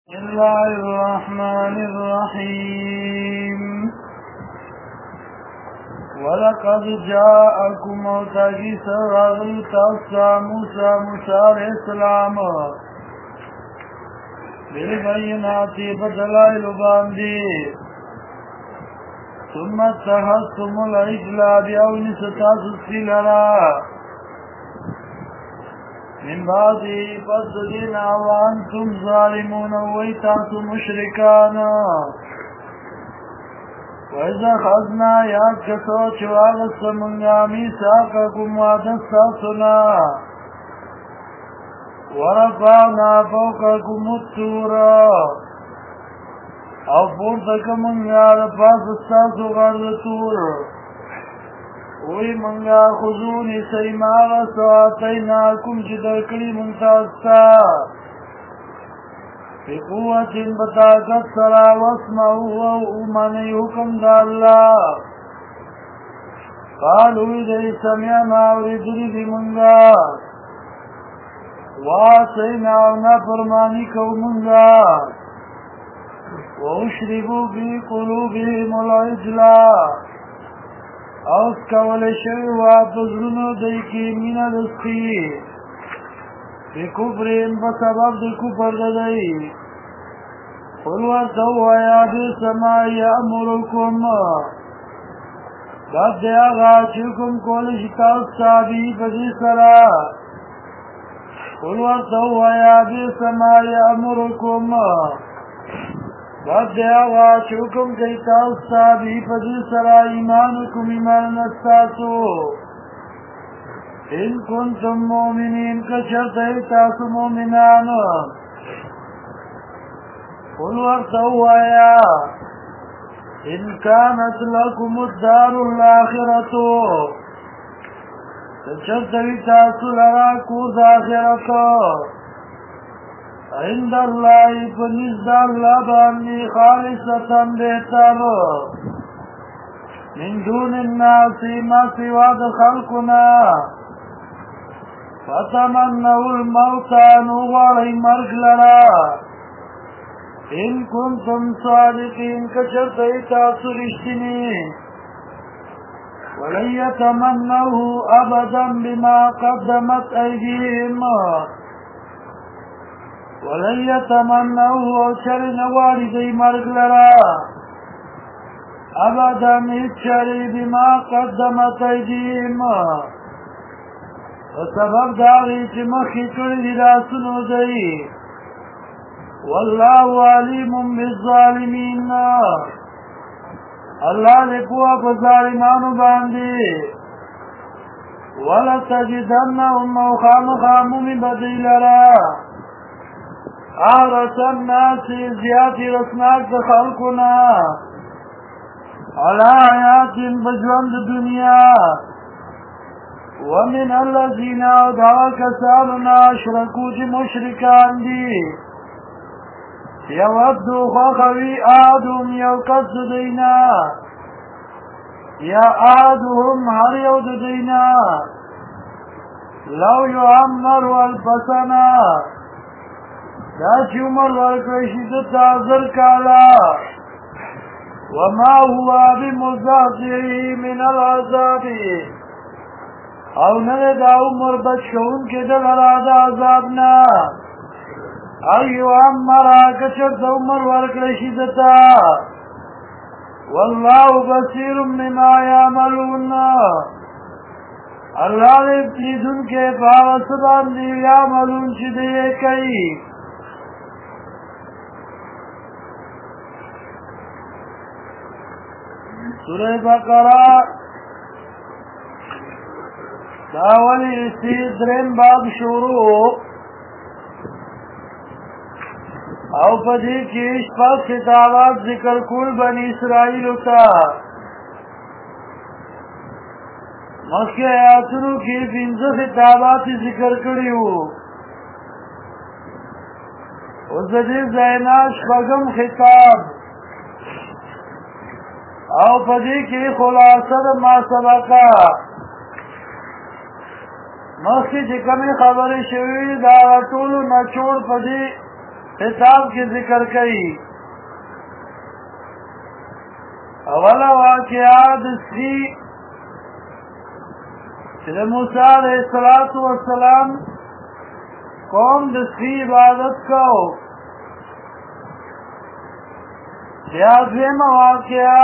بسم الله الرحمن الرحيم ولقد جاءكم موتاكي سراغل تاسا موسى عليه السلام بالبينات بدلائل باندي ثم اتخذتم العجل بأون ستاسس لنا من بعد فضلين وانتم ظالمون ويتاس مشركان وإذا خذنا ياد كسوچ واغس منغا ميثاقكم وعدستاسنا ورفعنا فوقكم الطور او پورتکم منغا رفاستاسو غرد طور وی منگا خضونی سیماغ سواتیناکم چی درکلی منتاستا فی قوت بطاقت سرا واسمعو و امانی حکم دا اللہ قالوی دی سمیعنا وردری دی منگا واسینا ونا فرمانی کو منگا واشربو بی قلوبهم العجلا اوس کول شوی وا بزرونو دای کی مینا دستی د کوپرین په سبب د کوپر دای قل ورتو یا د سما یامرکم دا دیا چکم کول شتا صابی بدی سرا قل ورتو یا د سما یامرکم بدیا چوکم کیتا استادی پدی سرا ایمانکم ایمان نستاسو ان کنتم مومنین کشرت ایتاسو مومنان قل ورتو آیا ان کانت لکم الدار الاخرتو کشرت ایتاسو لرا کوز آخرتو عند الله فنزد الله باني خالصة بهتر من دون الناس ما سوى خلقنا فتمنوا الموت نوالي مرق لنا إن كنتم صادقين كشرط إتاسو رشتني ولن يتمنوه أبدا بما قدمت أيديهم ولن يتمنوه شر نوالدي مرق لرا ابدا اتشر بما قدمت ايديهم وسبب داغي چمخي كل لاسنو دي والله عليم بالظالمين الله لقوا بظالمان باندي ولا تجدنهم خامخام من بديل لرا آرس الناس زیادی رسناک دا خلقنا علا حیات بجوند دنیا ومن الذین ادعا کساننا اشرکو جی مشرکان دی یودو خخوی آدم یوکس دینا یا آدهم هر یود دینا لو یعمر والفسنا دا چی عمر ورکشی دتا ذر کالا وما هو بمزاحزه من العذاب او نده دا عمر بچکون که دل ارادا عذابنا ایو عمرا کچر دا عمر ورکشی دتا والله بصیر مما یعملون اللہ نے پلیدن کے باغسبان دی یعملون چی دیئے کئی سورہ بقرہ داولی اسی درم باب شروع او پدی کی اشپاس خطابات ذکر کول بنی اسرائیل تا مخی آیاتنو کی 15 خطابات ذکر کریو وزدی زیناش بگم خطاب او پدی کی خلاصه ما سبقا مخی چی کمی خبری شوی دا طول نچوڑ پدی خطاب کی ذکر کئی اولا واقعات اسی کہ موسیٰ علیہ السلام قوم دسی عبادت کو یادویم واقعا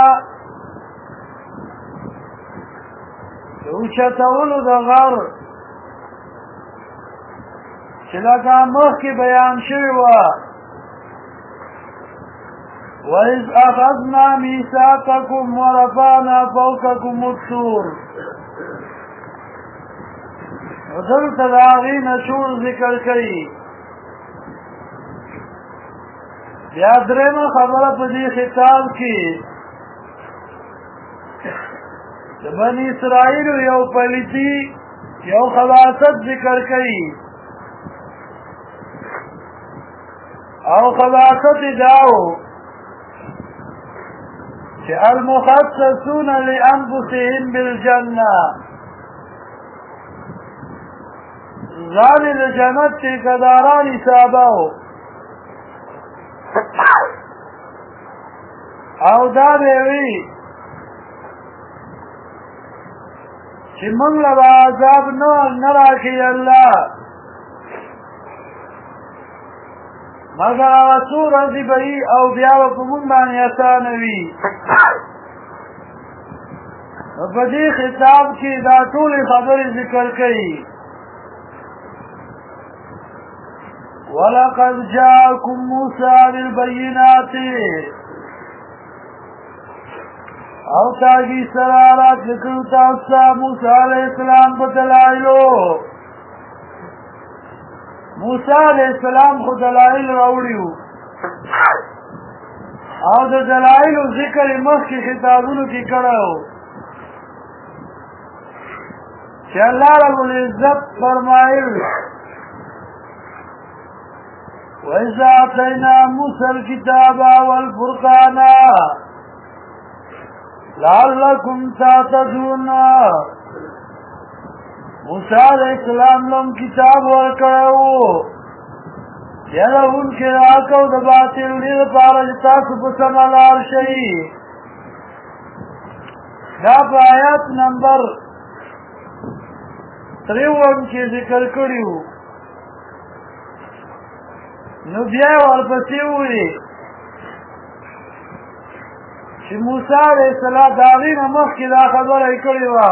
اوچتولو دا غر چلکا مخ کی بیان شویوا وَإِذْ أَخَذْنَا مِيثَاقَكُمْ وَرَفَعْنَا فَوْقَكُمُ الطُّورَ ودلت داغین شور ذکر کئی یادرین خبر پدی خطاب کی بنی اسرائیل یو پلیتی یو خباست ذکر کئی او خباست داو کہ المخصصون لأنفسهم بالجنہ ظالم جنت ٹھیکداران حساباو او دا بیوی چی منگ لبا عذاب نراکی اللہ مگر آسو رضی بئی او بیاو کمون بانی اسانوی بدی خطاب کی دا طول خبر ذکر کئی وَلَقَدْ جَاءَكُمْ مُوسَى بِالْبَيِّنَاتِ او تاگی سرارات لکلتا اسا موسیٰ علیہ السلام بدلائلو موسیٰ علیہ السلام خود دلائل روڑیو او دا دلائلو ذکر مخ کی خطابونو کی کرو کہ اللہ رب العزت فرمائل وَإِذَا آتَيْنَا مُوسَى الْكِتَابَ وَالْفُرْقَانَ لَعَلَّكُمْ تَهْتَدُونَ موسیٰ علیہ السلام لم کتاب ورکڑو یادا ان کے راکو دا باطل دیر پارجتا سپسمالار شئی دا پا آیات نمبر 53 کی ذکر کریو نو بیا ورپسې وی چې موسی علیہ السلام داغین مخکې دا خبره کړې وه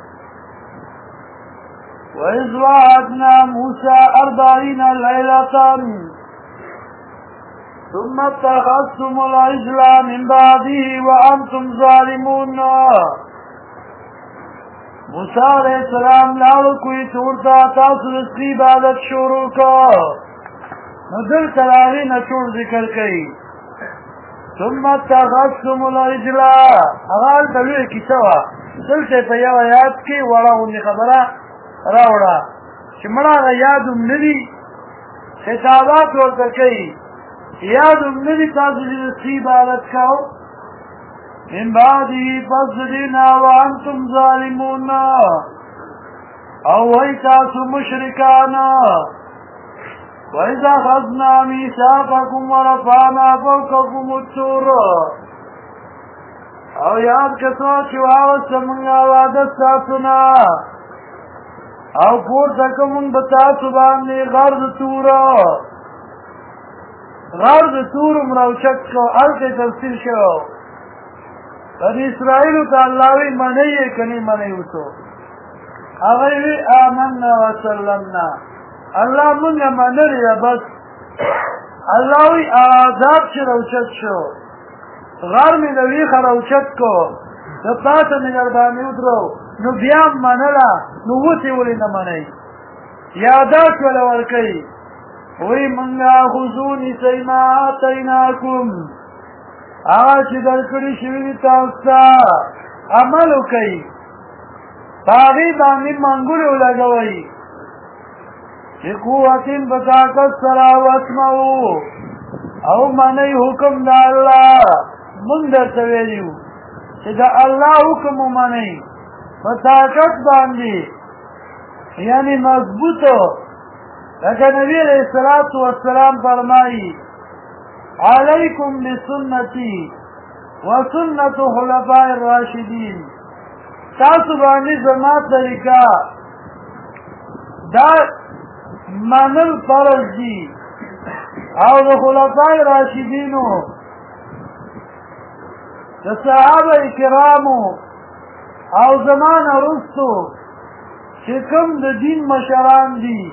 وَإِذْ وَعَدْنَا مُوسَى 40 لَيْلَةً ثُمَّ اتَّخَذْتُمُ الْعِجْلَ مِنْ بَعْدِهِ وَأَنْتُمْ ظَالِمُونَ موسی علیہ السلام لاړو کوی تورتا تاسو د عبادت شروع کړه نزل تراغی نچوڑ ذکر کئی ثم اتخذتم العجل اغال تلوی کسوا دلتے پا یو آیات کی وڑا غنی خبرہ راوڑا چی مڑا غا یادم ندی خطابات ورطا کئی یادم ندی تاسو جدسی عبادت کاؤ من بعدی فصدینا وانتم ظالمون او وی تاسو مشرکانا وَإِذَا خَذْنَا مِيثَاقَكُمْ وَرَفَعْنَا فَوْقَكُمُ الطُّورَ او یاد کتو چواوست منگا وعدت ساتنا او پورتا کمون بتاسو باندی غرد تورا غرد تورم روچک کو التے تفسیر شو بنی اسرائیلو تا اللہوی منیئے کنی منیو تو اغیوی آمنا وسلمنا اللہ منگا منر یا بس اللہوی آزاد چی روچت شو غار می دوی خروچت کو دپاتا نگربانی اترو نو بیام منلا نو وطی ولی نمانی یادات ولا ورکی وی منگا خزونی سیما آتیناکم آچی درکڑی شوی تاستا عملو کئی باغی باندی منگولو لگوئی چی قوتین بطاقت سرا واسمعو او منی حکم دا اللہ من در تویلیو چی دا اللہ حکم منی بطاقت باندی یعنی مضبوطو لیکن نبی علیہ السلام فرمائی علیکم بسنتی وسنت خلفاء الراشدین تاسو باندې زما طریقہ دا منل فرض دي او د خلفاء راشدینو د صحابه کرامو او زمانه وروستو چې کوم د دین مشران دي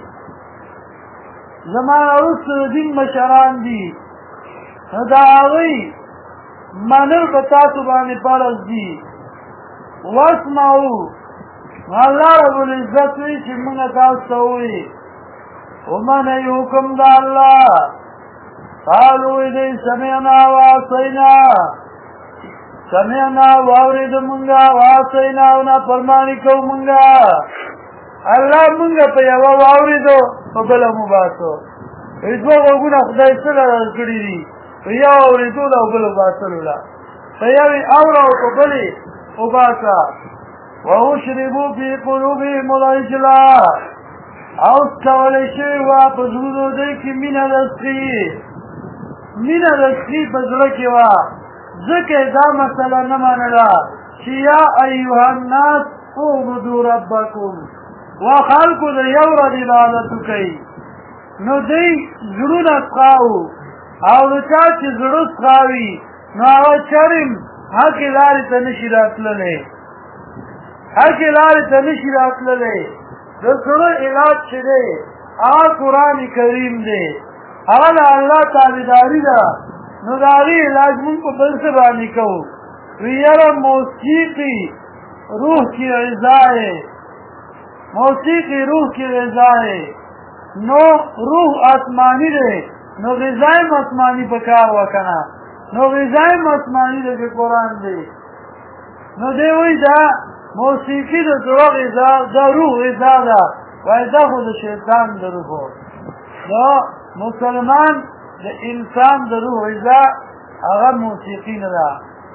زمانه وروستو د دین مشران دي دا هغوی منل په تاسو باندې فرض دي واسمعوا الله رب العزت وی چې موږ تاسو ته وایي ومنئ حکم د الله قالوا دې سمعنا وعصینا سمعنا واورید مونږه وعصینا او نافرمانی کوو مونږه الله مونږه په یوه واوریدو په بله مو باسو دوه غوږونه خدای څه کړي دي په یو اورېدو ده او بل وباسلو ده په یوې اوره او په بلې وباسه واشربوا في قلوبهم العجلا او کولی شوي وه په زړونو دوی کې مینه د سخي مینه د سخي په زړه کې وه ځکه دا مسله نه منله چې یا ایها الناس اعبدوا ربکم وخلکو د یو رب عبادت وکړئ نو دوی زړونه سخاو او د چا چې زړه سخاوي نو هغه چرم هکې لارې ته نشي راتللی هکې لارې ته نشي راتللی د زړه علاج چې دی هغه قرآن کریم دی هغه د الله تابعداري ده نو د هغې علاج مونږ په بل څه باندې کوو وی یاره موسیقي روح کی غذا ہے موسیقي روح کی غذا ہے نو روح آسمانی دی نو غذایم آسمانی پکار وکنه نو غذایم آسمانی دی که قرآن دی نو دی وی دا موسیقی د زړه غذا دا روح غذا ده وایي دا خو د شیطان د روحو دا مسلمان د انسان د روح غذا هغه موسیقي نه ده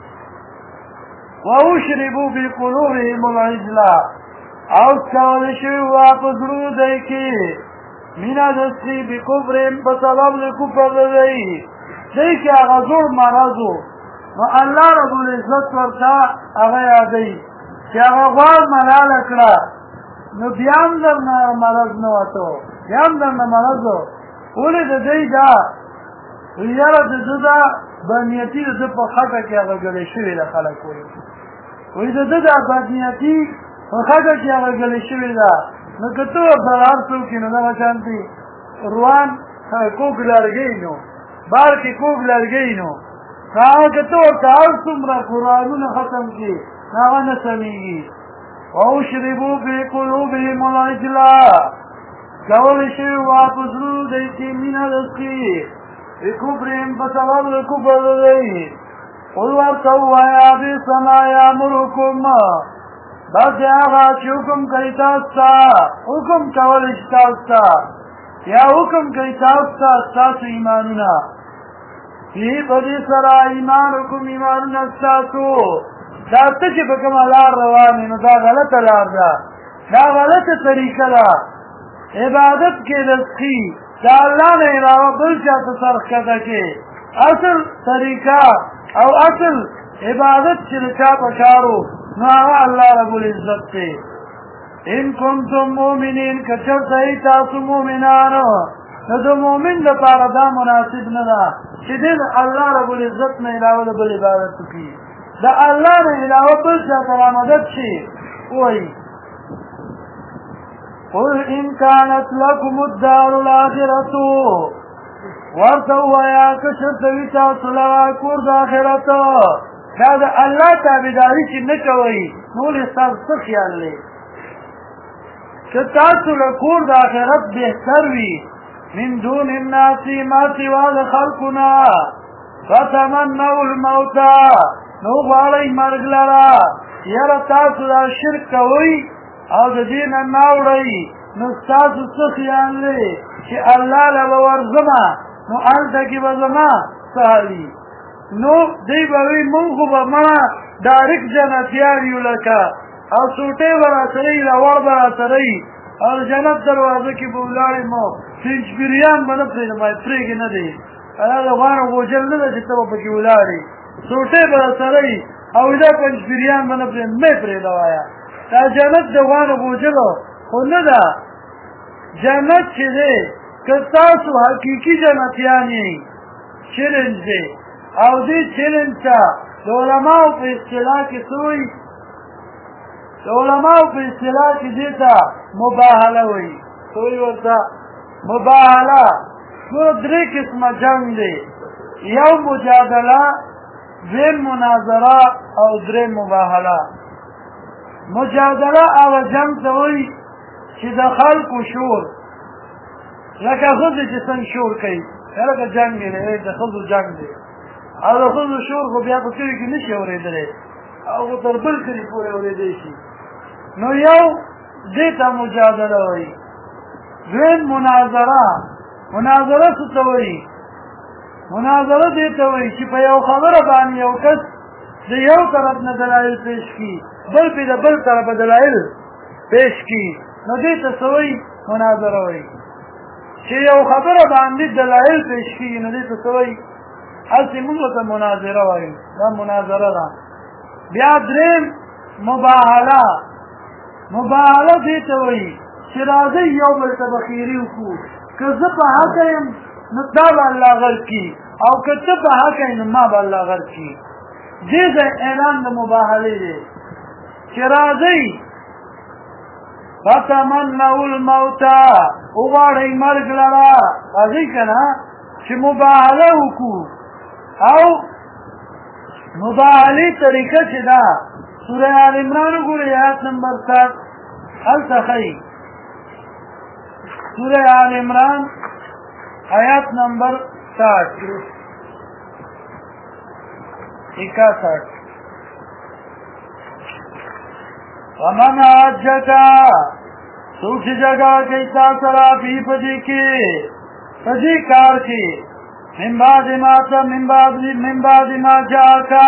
واشربوا في قلوبهم العجلا او کولی شوي وه په زړونو دی کې مینه د سخي بکفرهم په سبب د کفر د دی دی کې هغه زوړ مرض و نو الله رب العزت ورته هغه یادوي چې هغه غوړ ملاله کړه نو بیا هم درنه مرض نه وته بیا هم درنه مرض و ولې د دی دا یاره د ده دا بدنیتي د ده په خټه کې هغه ګلې شوې ده خلک وایي وایي د ده دا بدنیتي په خټه کې هغه ګلې شوې ده نو که ته ورسره هر څوک یې نو دغه شانتې روان کوږ لرګی نو بار کې کوږ لرګی نو هغه که ته ورته هر څومره قرآنونه ختم کړي هغه نه سمیږي واشربوا في قلوبهم العجلا کولی شوي وه په زړونو دی کې مینه د سخي بکفرهم په سبب د کفر د دی قل ورته ووایه بئس ما یامرکم بس هغه چې حکم کوي تاسو ته حکم کولی شي تاسو ته یا حکم کوي تاسو ته ستاسو ایمانونه فی په دې سره ایمان حکم ایمانونه ستاسو دا ته چې په کومه لار روان یې نو دا غلطه لار ده دا غلطه طریقه ده عبادت کې د سخي د الله نه علاوه بل چا ته سر ښکته کې اصل طریقه او اصل عبادت چې د چا په کار و نو هغه الله رب العزت دی ان کنتم مؤمنین که چېرته یې تاسو مؤمنانو نو د مؤمن لپاره دا مناسب نه ده چې دی د الله رب العزت نه علاوه د بل عبادت وکړي د الله نه علاوه بل چا ته رامدد شي وایي قل ان كانت لكم الدار الاخرة ورته ووایه که چېرته وي تاسو لره کور د آخرت دا د الله تابعداري چې نه کوئ نو ولې ستاسو څه خیال دی که تاسو له کور د آخرت بهتر وي من دون الناس ما سوا د خلقنا فتمنوا الموت نو غواړئ مرګ لره یاره تاسو دا شرک کوئ او د دې نه نه وړئ نو ستاسو څه خیال دی چې الله له به ورځمه نو هلته کې به زما څه حالي نو دی به وي مونږ خو به مړه ډایرکټ جنتیان یو لکه او سوټۍ به راسره وي راوړ به راسره وي او د جنت دروازه کې به ولاړ یم سینچپیریان به نه پرېږدم پرېږې نه دی دا د غوانو بوجل نه ده چې ته به پکې ولاړې سوټې به سره وي او دا پنجپیریان به نه پرېږده وایه دا جنت د غوانو بوجلو خو نه ده جنت چې دی که تاسو حقیقي جنتیان یې چیلنج دی او دې چیلنج ته د علماو په اصطلاح کې څه وایي د علماو په اصطلاح کې دې ته مباهله وایي څه وایي ورته مباهله ټول درې قسمه جنګ دی یو مجادله دویم مناظره او درې مباهله مجادله هغه جنګ ته وایي چې د خلکو شور لکه ښځې چې څنګه شور کوي لکه جنګ دی د ښځو جنګ دی او د ښځو شور خو بیا په کلي کې نه شي اورېدلی او خو تر بل کلي پورې اورېدی شي نو یو دې ته مجادله وایي دویم مناظره څه ته وایي مناظره دې ته وایي چې په یو خبره باندې یو کس د یو طرف نه دلایل پیش کړي بل پې د بل طرفه دلایل پیش کړي نو دې ته څه وایي مناظره وایي چې یو خبره باندې دلایل پیش کړي نو دې ته څه وایي هسې موږ ورته مناظره وایو دا مناظره ده بیا درېیم مباهله دې ته وایي چې راځئ یو بل ته به خیري وکړو که زه په حقه یم نو تا به الله غر کړي او که ته په حقه یې نو ما به الله غر کړي دې ځای اعلان د مباهلې دی چې راځئ فتمنوا الموت وغواړئ مرګ لره راځئ که نه چې مباهله وکړو او مباهلې طریقه چې ده سوره آل عمران وګورئ آیات نمبر 7 هلته ښایي سوره آل عمران آیات نمبر 61 ومن حجتا سوچ جگہ کیتا سرا بھی پدی کی پدی کار کی من بعد ما جاکا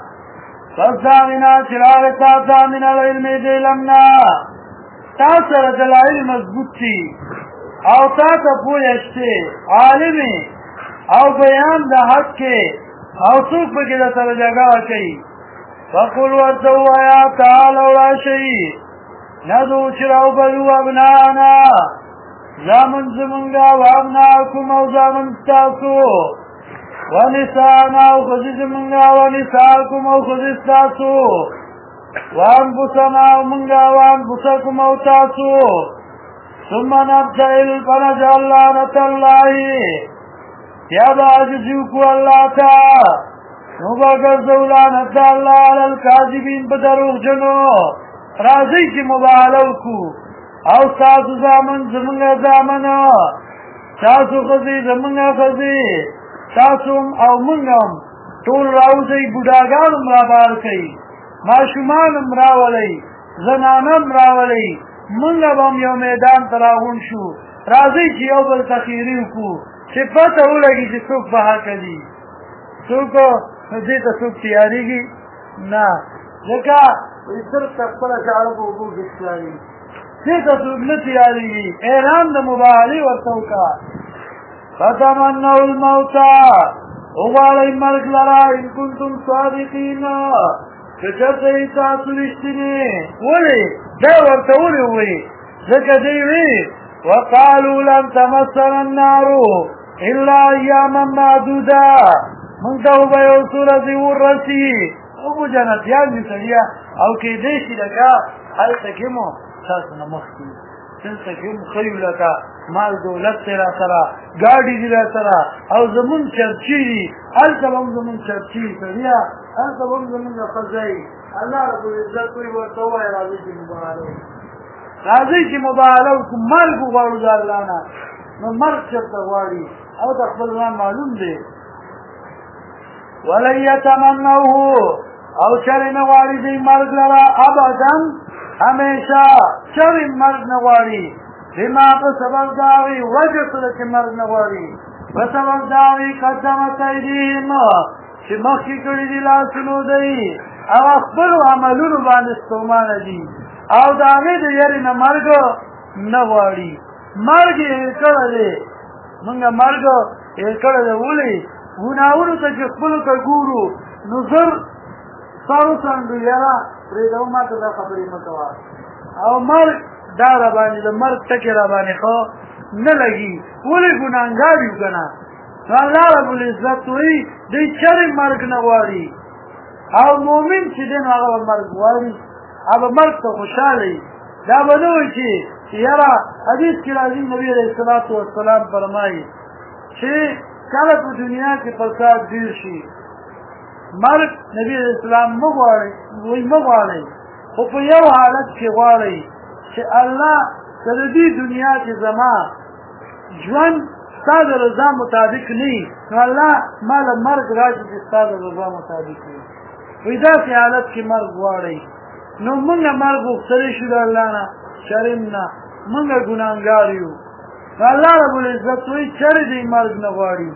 فزداغنا چرار تاتا من العلم دیلمنا تا سر دلائل مضبوط تھی او تا تا پویشتے عالمی او بیان دا حق کے او سوک پکی دا سر جگہ کئی فقل ورتو آیا تعالو راشئی ندو چراو بلو ابنانا زامن زمنگا و ابناکم او زامن ستاسو ونسانا او خزی زمنگا و نساکم او خزی ستاسو وانفسنا او منگا و انفسکم او تاسو ثم نبتئل فنجعل لعنت اللہ یا باجزیوکو اللہ تا نوباگر زولانت اللہ علی الکاذبین بدروغ جنو راضی چی مباہلو کو او ساسو زامن زمنگا زامن ساسو خزی زمنگا خزی ساسوم او منگم طول راوزی بوداگانم رابار کئی معشومانم راولی زنانم راولی منگا بام یو میدان تراغون شو راضی چی یو بل تخیریو کو چی پتا ہو لگی چی سوک بہا کلی سوکو دیتا سوک تیاری گی نا لکا صرف تقبل شعرب و بوگ اسلامی دیتا سوک نتیاری گی اعلان دا مباہلی ورطوکا فتمنوا الموتا اغوالی مرگ لرا ان کنتم صادقین کچرتا ایتاسو رشتنی ولی دا ورطولی ہوئی ذکر دیوی وقالوا لن تمسنا النار الا ایاما معدودا منتو بیو سورتی ورسی او جنتیان می سریا او که دیشی لکا حل تکیمو ساسنا مختی سن تکیم خیو لکا مال دولت تیرا سرا گاڑی دیرا سرا او زمون چرچی دی حل تبم زمون چرچی سریا حل تبم زمون خزائی اللہ رب العزت کوئی ورطوہ راضی کی مباہلو راضی کی مباہلو کم مال کو غارو دار لانا نو مرد چرتا غاری او تقبل ران معلوم دے وَلَنْ يَتَمَنَّوْهُ او چر نغاری دی مرد لرا ابدا ہمیشہ چر مرد نغاری بما بسبب داوی وجہ صدق مرد نغاری بسبب داوی قدمت ایدیم چی مخی کری دی لاسنو دی او اخبرو عملونو باندستومان دی او داوی دی یری نمرگو نغاری مرگی کرده منگا مرگو یې کړی دی. ولې ګناهونو ته چې خپلو ته ګورو نو زر سر وڅنډو یاره پرېږده ما ته دا خبرې مه کوه. او مرګ دا راباندې د مرګ ټکې راباندې ښه نه لګي. ولې ګناهګار یو که نه نو الله رب العزت وایي دوی چرې مرګ نه غواړي او مؤمن چې دی نو هغه به مرګ غواړي هغه مرګ ته خوشحاله وي. دا به نه وایي چې یاره حدیث کې راځي نبي علیه الصلاة والسلام فرمایي چې کله په دنیا کې فساد ډېر شي مرګ نبی علیه السلام مه غواړئ خو په یو حالت کې غواړئ چې الله که د دې دنیا کې زما ژوند ستا د رضا مطابق نه وي نو الله ما له مرګ راشي چې ستا د رضا مطابق وي. وایي داسې حالت کې مرګ غواړئ. نو موږ مرګ غوښتلی شو د الله نه شرم نه موږ ګناهګار یو. نو الله رب العزت وایي چرې دی مرګ نه غواړي.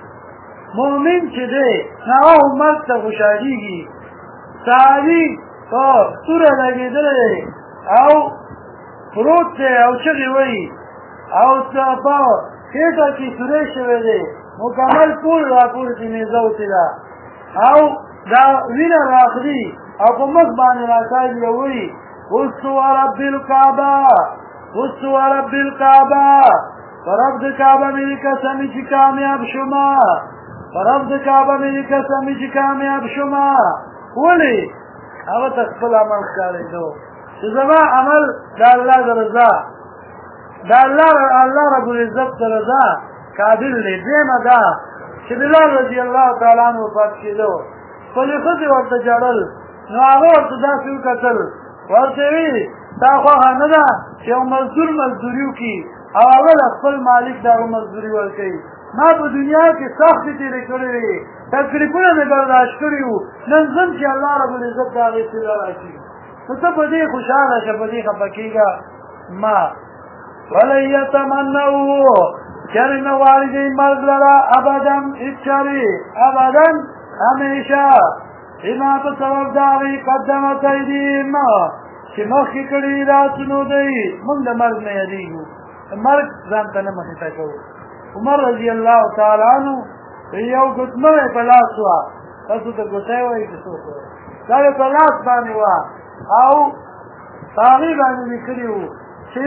مؤمن چې دی نو هغه مرګ ته خوشحالېږي. صحابي په توره لګېدلی دی او پروت دی او چغې وایي او په خېټه کې سوری شوی دی مکمل ټول راپورې نیزه وتې ده او دا وینه راخلي او په مخ باندې راکاږي او وایي قلت ورب الکعبه قلت ورب الکعبه په رب د کعبه مې قسمې چې کامیاب شومه په رب د کعبه مې قسمې چې کامیاب شومه. ولې هغه ته خپل عمل ښکارېدو چې زما عمل د الله د رضا د الله رب العزت د رضا قابل دی. دویمه دا چې بلال رضي الله تعالی عنه وفات کېدو خپلې ښځې ورته ژړل نو هغه ورته داسې وکتل ورته ویي دا خوښه نه ده چې یو مزدور مزدوري وکړي او هغه د خپل مالک د هغه مزدوري ورکوي. ما په دنیا کې سختې تېرې کړې وې تکلیفونه مې برداشت کړي وو نن ځم چې الله رب العزت د هغې صله راشي نو ته په دې خوشحاله شه په دې خفه کېږه ما. ولن یتمنوا چرې نه غواړي دی مرګ لره ابدا هېڅ چارې ابدا همیشه بما په سبب د هغې قدمت ایدیهم چې مخکې کړي لاسونو دی. موږ د مرګ نه یادېږو مرګ ځان ته نه مخې کوو. عمر رضی الله تعالی عنه یو ګوتمه په لاس وه تاسو ته ګوتی وایي که څوک وایي دا یې په لاس باندې وه او په هغې باندې لیکلي وو چې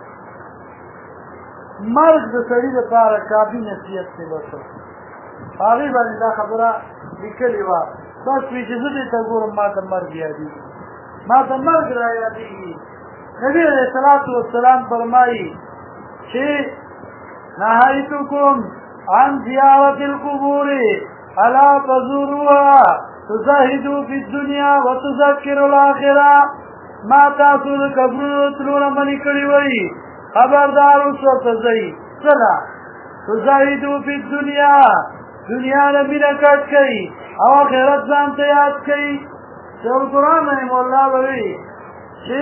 مرګ د سړي دپاره کافي نصیحت دی. بس په هغې باندې دا خبره لیکلې وه بس وایي چې زه دې ته ګورم ما ته مرګ یادېږي ما ته مرګ را یادېږي. نبي علیه الصلاة والسلام فرمایي چې نهیتکم عن زیارت القبور الا تزوروها تزاهدوا فی الدنیا وتذکروا الاخره. ما تاسو د قبرونو تلونه منې کړي وایي خبردار اوس ورته ځئ څه ده تزاهدوا فی الدنیا دنیا نه مینه کټ کوي او آخرت ځان ته یاد کوي. شیخ القرآن رحمه الله به وایي چې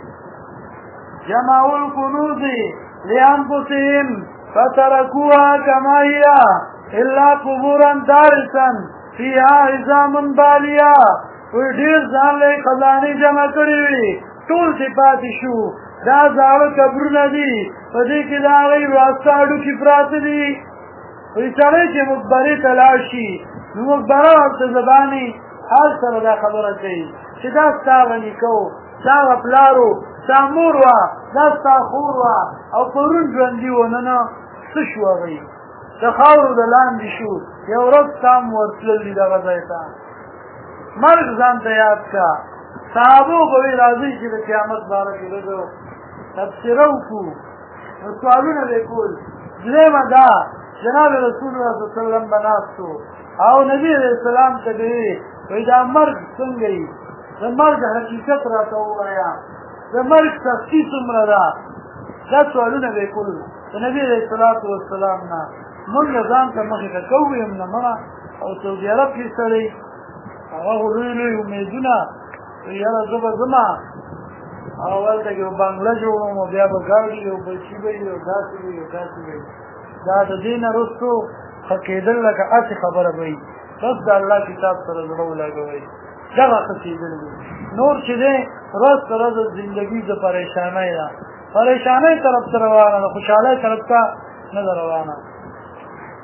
جمعوا الکنوز لانفسهم فتركوها كما هي الا قبورا دارسا فيها عظام باليه. وی ډېر ځان له خزانې جمع کړي وي ټول چې پاتې شو دا زاړه قبرونه دي په دې کې د هغې واسطه هډوکي پراته دي. وی سړی چې مقبرې ته لاړ شي نو مقبره ورته زبانې حال سره دا خبره کوي چې دا ستا به نیکه و ستا به پلار و ستا مور وه دا ستا خور وه او پرون ژوندي و نن څه شو هغوی د خاورو د لاندې شو یو ورځ ستا هم ورتلل دي دغه ځای ته. مرګ ځان ته یاد که صحابو به وی راځئ چې د قیامت باره کې لږ تبصره وکړو نو سوالونه به یې کول. درېیمه دا جناب رسول الله صلی الله علیه وسلم به ناست و او نبي علیه السلام ته به وی وایي دا مرګ څنګه وي د مرګ حقیقت راته ووایه د مرګ سختي څومره ده دا سوالونه به یې کول د نبي علیه الصلاة والسلام نه. موږ ځان ته مخې ته کوو یم نه مړه او سعودي عرب کې سړی هغه خو لوی لوی امیدونه یاره زه به ځمه او هلته کې به بنګله جوړوم او بیا به ګاډي او بچي به وي او داسې به وي او داسې به وي دا د دې نه وروستو ښه کېدل لکه هسې خبره به وي بس د الله کتاب سره زړه ولګوئ دغه ښه کېدل دي. نور چې دی ورځ په ورځ زندګي د پریشانۍ ده پریشانۍ طرف ته روانه ده خوشحالۍ طرف ته نه ده روانه.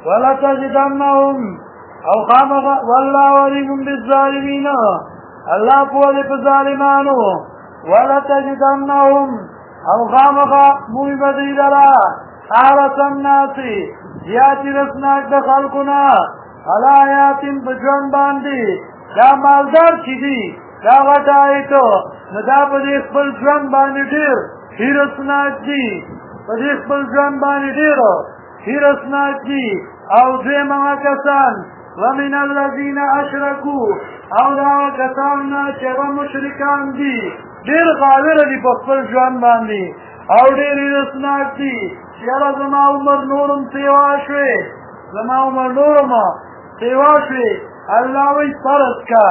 ولتجدنهم او خامغ والله عليم بالظالمين الله پوهه په ظالمانو ولتجدنهم او خامغ موي بدی لرا حارس الناس زیاتی رسناک د خلقنا علا آیاتین بجوان باندی دا مالدار چی دی دا غٹائی تو ندا پا دیخ بل جوان باندی دیر حیرسناک دی پا دیخ بل جوان باندی دیر حیرسناک دی او دوی مغا کسان ومن الذین اشرکو او دا کساننا چگا مشرکان دی دیر غالر دی پا خپل جوان باندی او دیر حیرسناک دی یرا زما عمر نورم سیوا شوی زما عمر نورم سیوا شوی اللہ وی فرض کا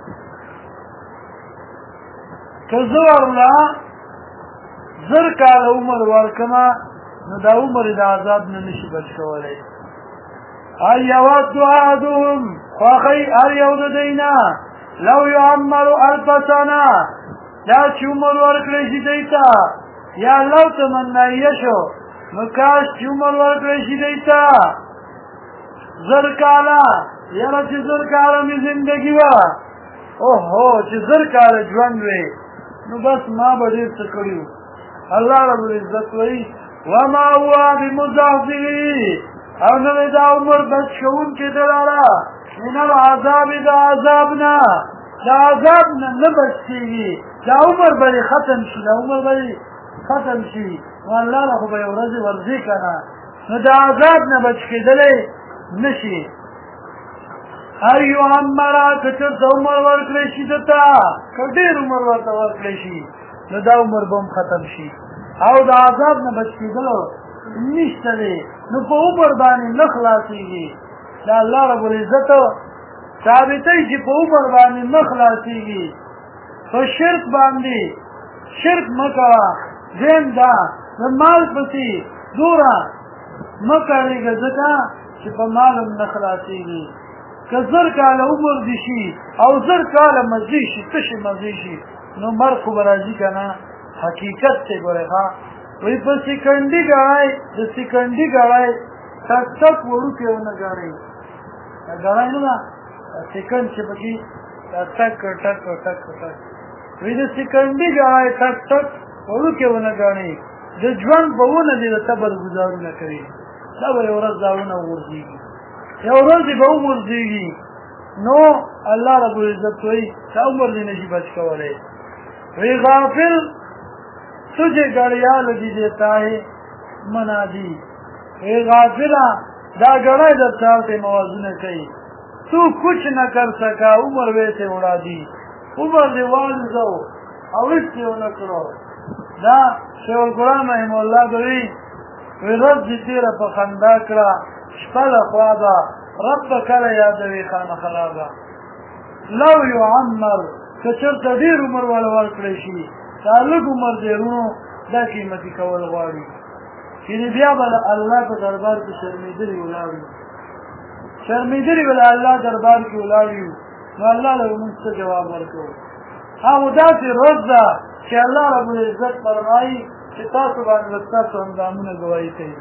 کزورنا زر کال عمر ورکما نو دا عمر دا عذاب ننشی بچ کولی ایواد احدهم خواخی اریود دینا لو یعمر الف سنه دا چی عمر ورکلیشی دیتا یا لو تمنائیشو نکاش چی عمر ورکلیشی دیتا زر کالا یرا چی زر کالا می زندگی وا اوہو چی زر کالا جوان وی نو بس ما بدیر سکریو اللہ رب العزت وی وما ہوا بمزحزحی او نوی دا عمر بچکون کی دلالا من العذاب دا عذابنا نبچتیگی دا عمر بری ختم شی دا عمر بری ختم شی والله لخو بی ورزی ورزی کنا نو دا عذاب نبچکی دلی نشی ایو عمرا کچر دا عمر ورکلیشی دتا کدیر عمر ورکلیشی نو دا عمر بم ختم شی او دا عذاب نبچکی دلو نشته دی نو په عمر باندې نه خلاصېږي دا الله رب العزت ثابتوي چې په عمر باندې نه خلاصېږي په شرک باندې شرک مه کوه دویم دا د مال پسې دوره مه کاږېږه ځکه چې په مال هم نه خلاصېږي که زر کاله عمر دې شي او زر کاله مزې شي تشې مزې شي نو مرګ خو به راځي که نه حقیقت دی ګورئ ښه وی په سکندی ګړی د سکندی ګړی ټک ټک وړوکې ونه ګړی ګړی نه ده سکند چې پکې ټک ټک ټک ټک وی د سکندی ګړی ټک ټک وړوکې ونه ګړی د ژوند په ونه دې د صبر ګزارونه کوي دا به یو ورځ دا ونه وغورځېږي یو ورځ به وغورځېږي نو الله رب العزت وایي دا عمر دې نشي بچ کولی وی غافل تجھے گڑیال دی دیتا ہے منادی اے غافلہ دا گڑای در چاہتے موازن کئی تو کچھ نہ کر سکا عمر ویسے اڑا دی عمر دی والدو او اس سے انکرو دا شیخ القرآن رحمه اللہ دوی وی رب دی تیر پا خندا کرا شپل خوابا رب کل یادوی خان خلابا لو یعمر کچر تدیر عمر والا ورکلشی تعلق عمر دیرونو دا قیمتی کول غواړي چې بیا به الله په دربار کې شرمېدلي ولاړو شرمېدلي به الله دربار کې ولاړو نو الله له موږ څه جواب ورکوو هغه داسې ورځ ده چې الله رب العزت فرمایي چې تاسو باندې ستاسو اندامونه ګواهي کوي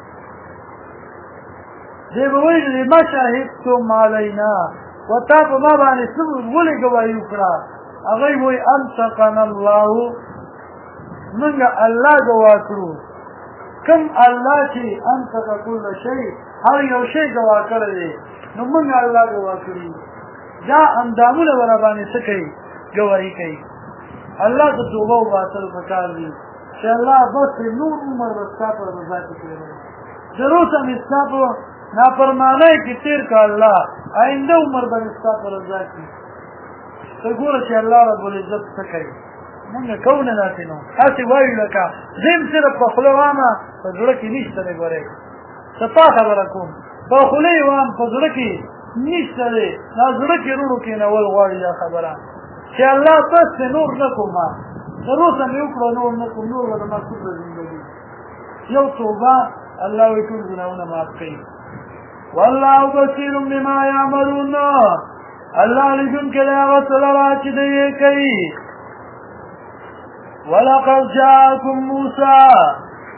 دی به وایي لما شهدتم علینا و تا په ما باندې څه ولې ګواهي وکړه هغه وایي انطقنا الله منګه الله گواه کړو کوم الله چې انطق كل شيء هر یو شی گواه کړی نو منګه الله گواه کړی دا اندامونه ور باندې څه کوي گواہی کوي الله ته توبه او باطل وکړ دي چې الله بس نور عمر ورستا پر رضا کوي ضرور سم استاپو نافرمانی کی تیر کا الله آئنده عمر باندې ستا پر رضا کوي څنګه چې الله رب العزت څه کوي مونږه کونه ناتې نو تاسو وایو لکه زم سره په خلوانه په زړه کې نشته نه ګورې صفا خبره کوم په خلې وام په زړه کې نشته نه زړه کې ورو کې نه ول غواړي دا خبره چې الله تاسو نور نه کومه ضرور سم یو کړو نور نه کوم نور ولا مقصود زندگی یو توبه الله وی ټول ګناونه معاف کوي والله بصیر بما يعملون الله لجن کله هغه صلوات دی کوي ولقد جاءكم موسى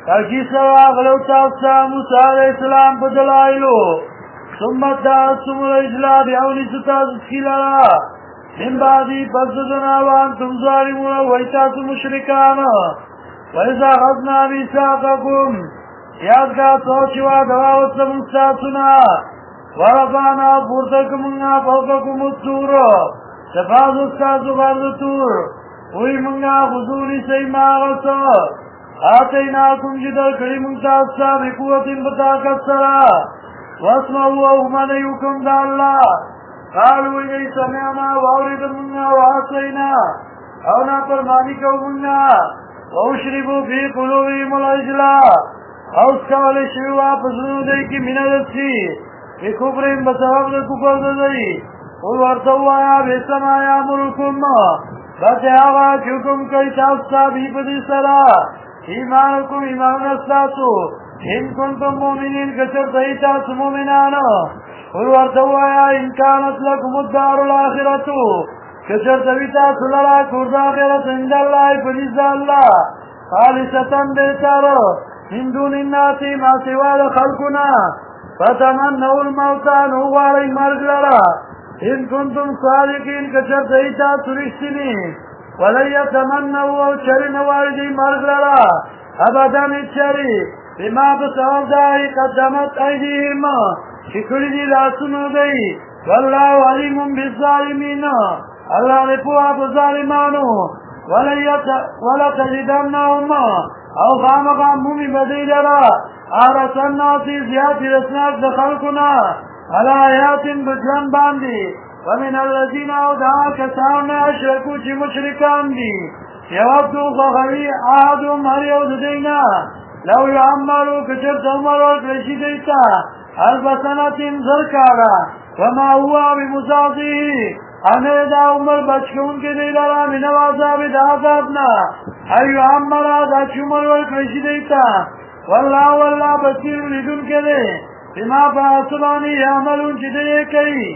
تاکی سوا غلو تاسا موسیٰ علیہ السلام پا دلائلو ثم تاسم الرجلہ بیعونی ستاس اسکیلارا من بعدی پسدنا وانتم ظالمون ویتاس مشرکان ویزا خذنا میثاقکم یادگا توچوا دواوت مستاسنا ورفعنا پورتکمنا فوقکم الطور تفاظ استاسو برد طور وی منگا خضولی سیما غصا آتیناکم جدر کری منتاسا بقوت بطاقت سرا واسمعوا ومنیوکم دا اللہ قالوا إلي سمعنا وأورد منا وعصينا أو نافرمانی کو منا وأشربوا في قلوبهم العجلا أو اسکول شووا پسنو دی کی منرسی بکفرهم بسبب دا کفر دی قل ورطوایا بیسما یامرکم بس آغا چکم کئی تاستا بھی پدی سرا ایمانکم ایمان استاسو ان کنتم مومنین کچر تیتاس مومنانا قل ورطوایا ان كانت لكم الدار الآخرة کچر تیتاس لرا کرد آخرت عند اللہ پنیز اللہ خالصتا بیتر من دون الناس ما سوال خلقنا فتمنوا الموتى نغواري مرگ لرا ان کنتم صادقین کچر تیتاس رشتنین ولن يتمنوا او چر نواردی مرگ لرا ابدا چری بما بسبب دائی قدمت ایدیهم شکری دی لاسنو دی واللہ علیم بالظالمین اللہ نے پوہا بظالمانو ولتجدنهم او خامقا مومی بدی لرا آرس الناسی زیادی رسناک دخلقنا علا آیات بجلن باندی ومن الذین او دعا کسان اشرکو چی مشرکان دی یوابدو خخوی آہدو مریو دینا لو یعمرو کچر تمرو کلشی دیتا البسنت ذرکارا وما ہوا بمزازی ہمیں دا عمر بچکون کے دیلارا من عذاب دعذابنا ایو عمرا دا چمر کلشی دیتا واللہ بصیر لدن کے دے بما فاسبانی یعملون چی دے کئی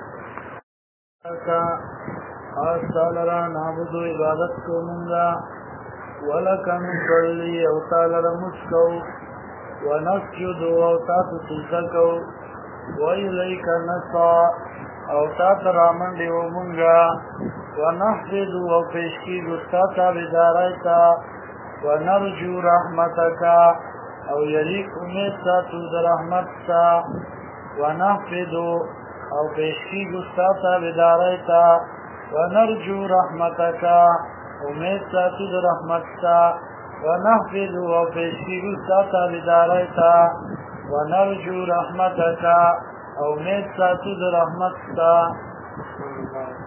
آستالرا نعبدو عبادت کو منگا ولکن صلی او تعالی مسکو ونسجد او تاسو سجدکو ویلیک نسا او تاسو رامن دیو منگا ونحفظ او پیشکی گستا تابدارائتا ونرجو رحمتکا او یلیک امید ساتو در رحمتتا ونحفظ او پیشکی گستا تابدارائتا ونرجو رحمتکا امید ساتو در رحمتتا ونحفظ و پیشکی گستا تابدارائتا ونرجو رحمتکا امید ساتو در رحمتتا